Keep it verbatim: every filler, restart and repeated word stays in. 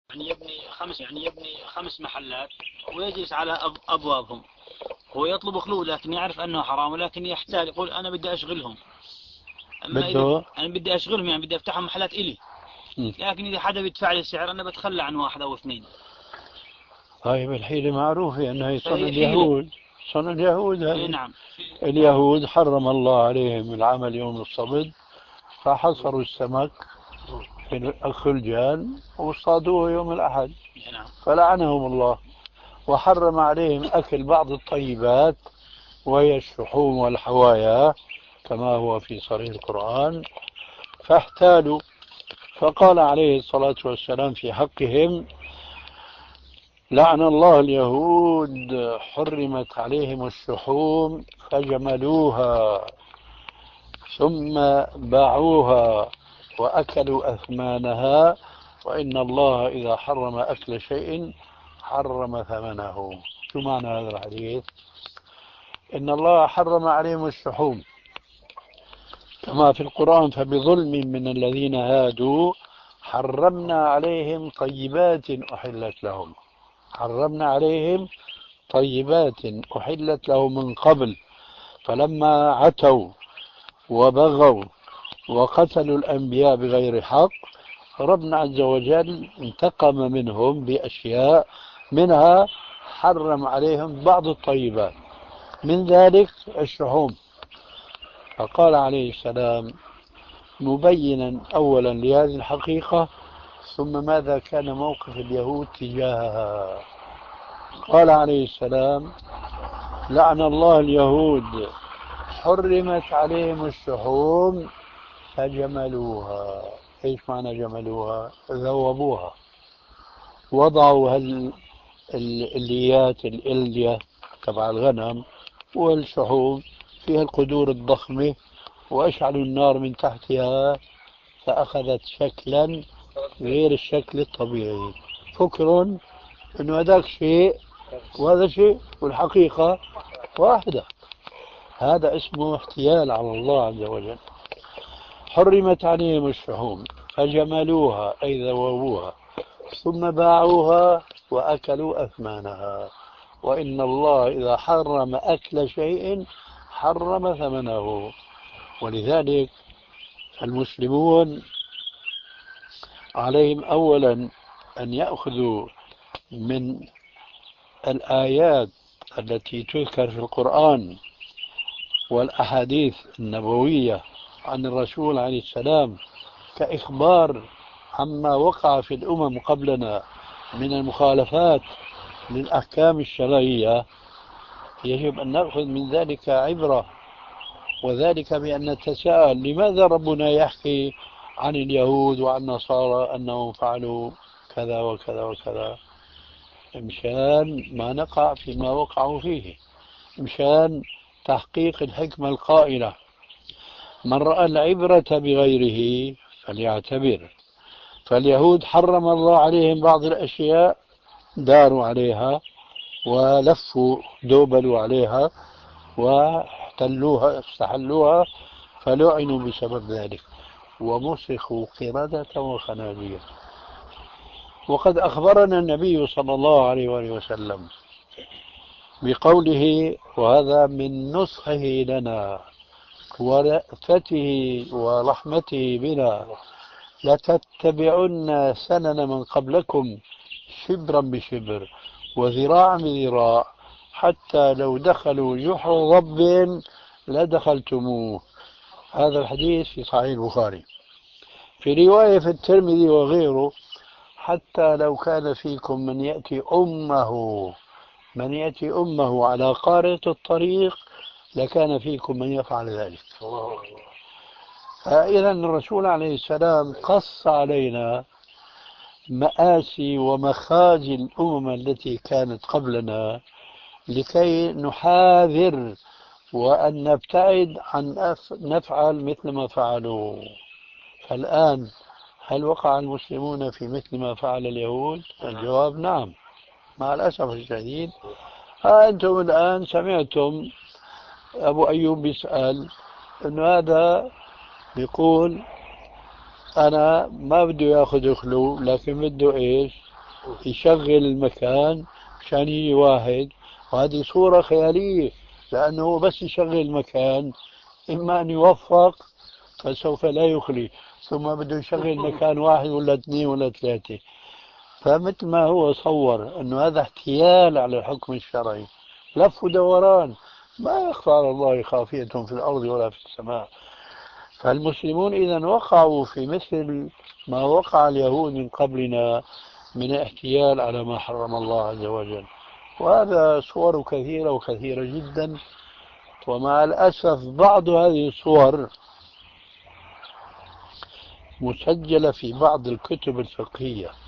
يعني يبني خمس يعني يبني خمس محلات ويجلس على أب أبوابهم، هو يطلب خلود لكن يعرف أنه حرام، ولكن يحتاج يقول أنا بدي أشغلهم. أما إذا بده. أنا بدي أشغلهم يعني بدي أفتحهم محلات إلي، م. لكن إذا حدا بيدفع لي السعر أنا بتخلى عن واحد أو اثنين. طيب الحيلة معروفة أنها صنع فهي حيلة. اليهود، صنع اليهود إيه هذه. نعم. نعم. اليهود حرم الله عليهم العمل يوم السبت، فحصروا السمك في الخلجان واصطادوه يوم الأحد، إيه نعم. فلعنهم الله. وحرم عليهم أكل بعض الطيبات وهي الشحوم والحوايا كما هو في صريح القرآن، فاحتالوا. فقال عليه الصلاة والسلام في حقهم: لعن الله اليهود، حرمت عليهم الشحوم فجملوها ثم باعوها وأكلوا أثمانها، وإن الله إذا حرم أكل شيء حرم ثمنه. شو معنى هذا الحديث؟ إن الله حرم عليهم الشحوم كما في القرآن: فبظلم من الذين هادوا حرمنا عليهم طيبات أحلت لهم. حرمنا عليهم طيبات أحلت لهم من قبل، فلما عتوا وبغوا وقتلوا الأنبياء بغير حق ربنا عز وجل انتقم منهم بأشياء، منها حرم عليهم بعض الطيبات، من ذلك الشحوم. فقال عليه السلام مبينا أولا لهذه الحقيقة، ثم ماذا كان موقف اليهود تجاهها. قال عليه السلام: لعن الله اليهود، حرمت عليهم الشحوم فجملوها. ايش معنى جملوها؟ ذوبوها، وضعوا هال الليات الإلية تبع الغنم والشحوم فيها القدور الضخمة، وأشعلوا النار من تحتها فأخذت شكلا غير الشكل الطبيعي. فكر أنه هذاك شيء وهذا شيء والحقيقة واحدة. هذا اسمه احتيال على الله عز وجل. حرمت عليهم الشحوم فجملوها أي ذوبوها ثم باعوها وأكلوا أثمانها، وإن الله إذا حرم أكل شيء حرم ثمنه. ولذلك المسلمون عليهم أولا أن يأخذوا من الآيات التي تذكر في القرآن والأحاديث النبوية عن الرسول عليه السلام كإخبار عما وقع في الأمم قبلنا من المخالفات للأحكام الشرعية. يجب أن نأخذ من ذلك عبرة، وذلك بأن نتساءل لماذا ربنا يحكي عن اليهود وعن النصارى أنهم فعلوا كذا وكذا وكذا؟ مشان ما نقع فيما وقعوا فيه، مشان تحقيق الحكمة القائلة: من رأى العبرة بغيره فليعتبر. فاليهود حرم الله عليهم بعض الأشياء، داروا عليها ولفوا دوبلوا عليها واحتلوها استحلوها، فلعنوا بسبب ذلك ومسخوا قردة وخنازير. وقد أخبرنا النبي صلى الله عليه وآله وسلم بقوله، وهذا من نصحه لنا ورأفته ورحمته بنا: لتتبعن سنن من قبلكم شبرا بشبر وذراعا بذراع حتى لو دخلوا جحر ضب لدخلتموه. هذا الحديث في صحيح البخاري. في رواية في الترمذي وغيره: حتى لو كان فيكم من يأتي أمه من يأتي أمه على قارة الطريق لكان فيكم من يفعل ذلك. فإذا الرسول عليه السلام قص علينا مآسي ومخازي الأمم التي كانت قبلنا لكي نحاذر وأن نبتعد عن نفعل مثل ما فعلوا. فالآن هل وقع المسلمون في مثل ما فعل اليهود؟ الجواب نعم، مع الأسف الشديد. ها أنتم الآن سمعتم أبو أيوب يسأل إنه هذا بيقول أنا ما بده يأخذ خلو لكن بده إيش؟ يشغل المكان عشان يجي واحد، وهذه صورة خيالية، لأنه هو بس يشغل المكان إما أن يوفق فسوف لا يخلي، ثم بده يشغل مكان واحد ولا اثنين ولا ثلاثة. فمثل ما هو صور أنه هذا احتيال على الحكم الشرعي، لف ودوران، ما يخفى على الله خافية في الأرض ولا في السماء. فالمسلمون إذا وقعوا في مثل ما وقع اليهود من قبلنا من احتيال على ما حرم الله عز وجل، وهذا صور كثيرة وكثيرة جدا. ومع الأسف بعض هذه الصور مسجلة في بعض الكتب الفقهية،